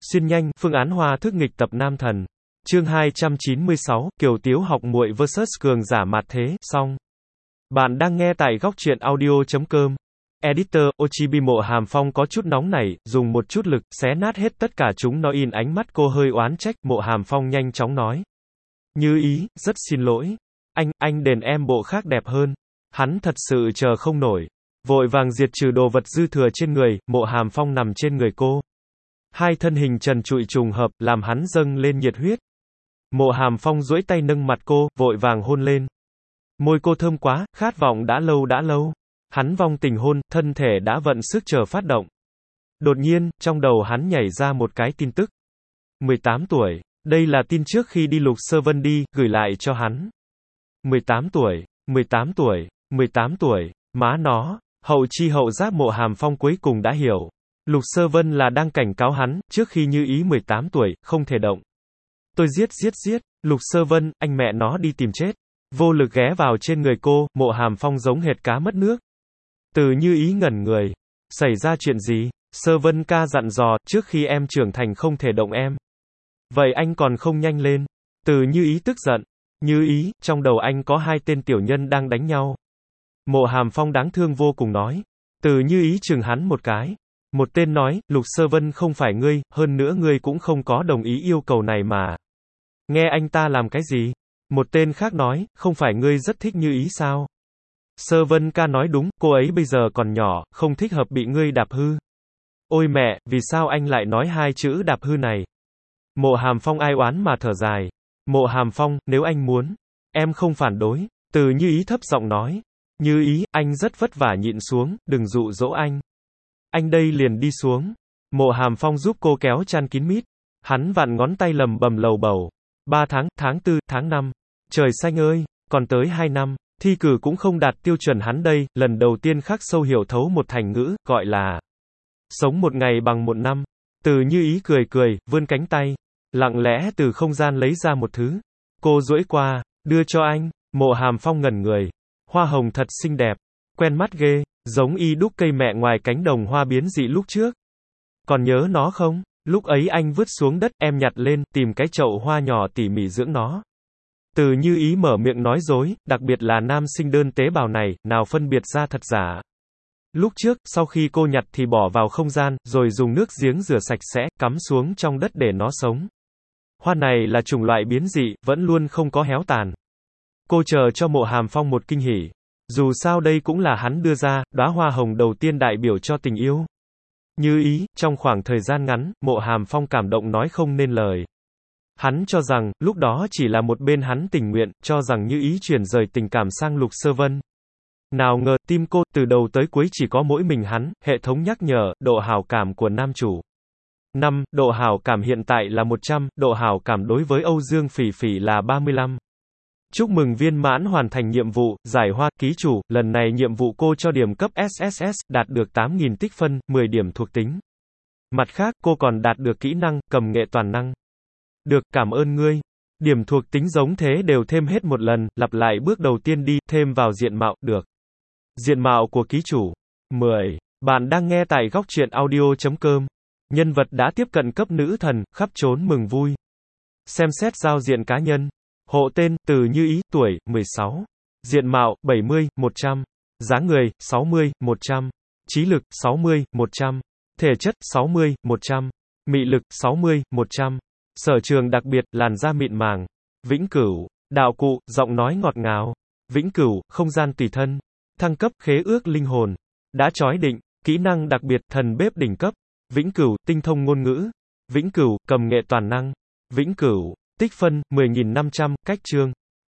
Xuyên nhanh, phương án hoa thức nghịch tập nam thần. Chương 296, Kiều Tiếu học muội vs cường giả mạt thế, xong. Bạn đang nghe tại góc truyện audio.com. Editor, Ochibi Mộ Hàm Phong có chút nóng nảy, dùng một chút lực, xé nát hết tất cả chúng nó in ánh mắt cô hơi oán trách, Mộ Hàm Phong nhanh chóng nói. Như ý, rất xin lỗi. Anh đền em bộ khác đẹp hơn. Hắn thật sự chờ không nổi. Vội vàng diệt trừ đồ vật dư thừa trên người, Mộ Hàm Phong nằm trên người cô. Hai thân hình trần trụi trùng hợp, làm hắn dâng lên nhiệt huyết. Mộ Hàm Phong duỗi tay nâng mặt cô, vội vàng hôn lên. Môi cô thơm quá, khát vọng đã lâu. Hắn vong tình hôn, thân thể đã vận sức chờ phát động. Đột nhiên, trong đầu hắn nhảy ra một cái tin tức. 18 tuổi. Đây là tin trước khi đi Lục Sơ Vân đi, gửi lại cho hắn. 18 tuổi, má nó. Hậu chi hậu giác Mộ Hàm Phong cuối cùng đã hiểu. Lục Sơ Vân là đang cảnh cáo hắn, trước khi Như Ý 18 tuổi, không thể động. Tôi giết, Lục Sơ Vân, anh mẹ nó đi tìm chết. Vô lực ghé vào trên người cô, Mộ Hàm Phong giống hệt cá mất nước. Từ Như Ý ngẩn người. Xảy ra chuyện gì? Sơ Vân ca dặn dò, trước khi em trưởng thành không thể động em. Vậy anh còn không nhanh lên. Từ Như Ý tức giận. Như Ý, trong đầu anh có hai tên tiểu nhân đang đánh nhau. Mộ Hàm Phong đáng thương vô cùng nói. Từ Như Ý chừng hắn một cái. Một tên nói, Lục Sơ Vân không phải ngươi, hơn nữa ngươi cũng không có đồng ý yêu cầu này mà. Nghe anh ta làm cái gì? Một tên khác nói, không phải ngươi rất thích Như Ý sao? Sơ Vân ca nói đúng, cô ấy bây giờ còn nhỏ, không thích hợp bị ngươi đạp hư. Ôi mẹ, vì sao anh lại nói hai chữ đạp hư này? Mộ Hàm Phong ai oán mà thở dài. Mộ Hàm Phong, nếu anh muốn, em không phản đối. Từ Như Ý thấp giọng nói. Như Ý, anh rất vất vả nhịn xuống, đừng dụ dỗ anh. Anh đây liền đi xuống. Mộ Hàm Phong giúp cô kéo chăn kín mít. Hắn vặn ngón tay lầm bầm lầu bầu. 3 tháng, tháng 4, tháng 5. Trời xanh ơi, còn tới 2 năm. Thi cử cũng không đạt tiêu chuẩn hắn đây, lần đầu tiên khắc sâu hiểu thấu một thành ngữ, gọi là sống một ngày bằng một năm. Từ Như Ý cười, vươn cánh tay. Lặng lẽ từ không gian lấy ra một thứ. Cô duỗi qua, đưa cho anh. Mộ Hàm Phong ngẩn người. Hoa hồng thật xinh đẹp. Quen mắt ghê. Giống y đúc cây mẹ ngoài cánh đồng hoa biến dị lúc trước. Còn nhớ nó không? Lúc ấy anh vứt xuống đất, em nhặt lên, tìm cái chậu hoa nhỏ tỉ mỉ dưỡng nó. Từ Như Ý mở miệng nói dối, đặc biệt là nam sinh đơn tế bào này, nào phân biệt ra thật giả. Lúc trước, sau khi cô nhặt thì bỏ vào không gian, rồi dùng nước giếng rửa sạch sẽ, cắm xuống trong đất để nó sống. Hoa này là chủng loại biến dị, vẫn luôn không có héo tàn. Cô chờ cho Mộ Hàm Phong một kinh hỉ. Dù sao đây cũng là hắn đưa ra, đóa hoa hồng đầu tiên đại biểu cho tình yêu. Như Ý, trong khoảng thời gian ngắn, Mộ Hàm Phong cảm động nói không nên lời. Hắn cho rằng, lúc đó chỉ là một bên hắn tình nguyện, cho rằng Như Ý chuyển rời tình cảm sang Lục Sơ Vân. Nào ngờ, tim cô, từ đầu tới cuối chỉ có mỗi mình hắn, hệ thống nhắc nhở, độ hảo cảm của nam chủ. 5, độ hảo cảm hiện tại là 100, độ hảo cảm đối với Âu Dương Phỉ Phỉ là 35. Chúc mừng viên mãn hoàn thành nhiệm vụ, giải hoa, ký chủ, lần này nhiệm vụ cô cho điểm cấp SSS, đạt được 8.000 tích phân, 10 điểm thuộc tính. Mặt khác, cô còn đạt được kỹ năng, cầm nghệ toàn năng. Được, cảm ơn ngươi. Điểm thuộc tính giống thế đều thêm hết một lần, lặp lại bước đầu tiên đi, thêm vào diện mạo, được. Diện mạo của ký chủ. 10. Bạn đang nghe tại góc truyện audio.com. Nhân vật đã tiếp cận cấp nữ thần, khắp trốn mừng vui. Xem xét giao diện cá nhân. Hộ tên, Từ Như Ý, tuổi, 16. Diện mạo, 70, 100. Dáng người, 60, 100. Trí lực, 60, 100. Thể chất, 60, 100. Mị lực, 60, 100. Sở trường đặc biệt, làn da mịn màng. Vĩnh cửu. Đạo cụ, giọng nói ngọt ngào. Vĩnh cửu, không gian tùy thân. Thăng cấp, khế ước linh hồn. Đã chói định. Kỹ năng đặc biệt, thần bếp đỉnh cấp. Vĩnh cửu, tinh thông ngôn ngữ. Vĩnh cửu, cầm nghệ toàn năng. Vĩnh cửu, tích phân, 10.500, cách chương.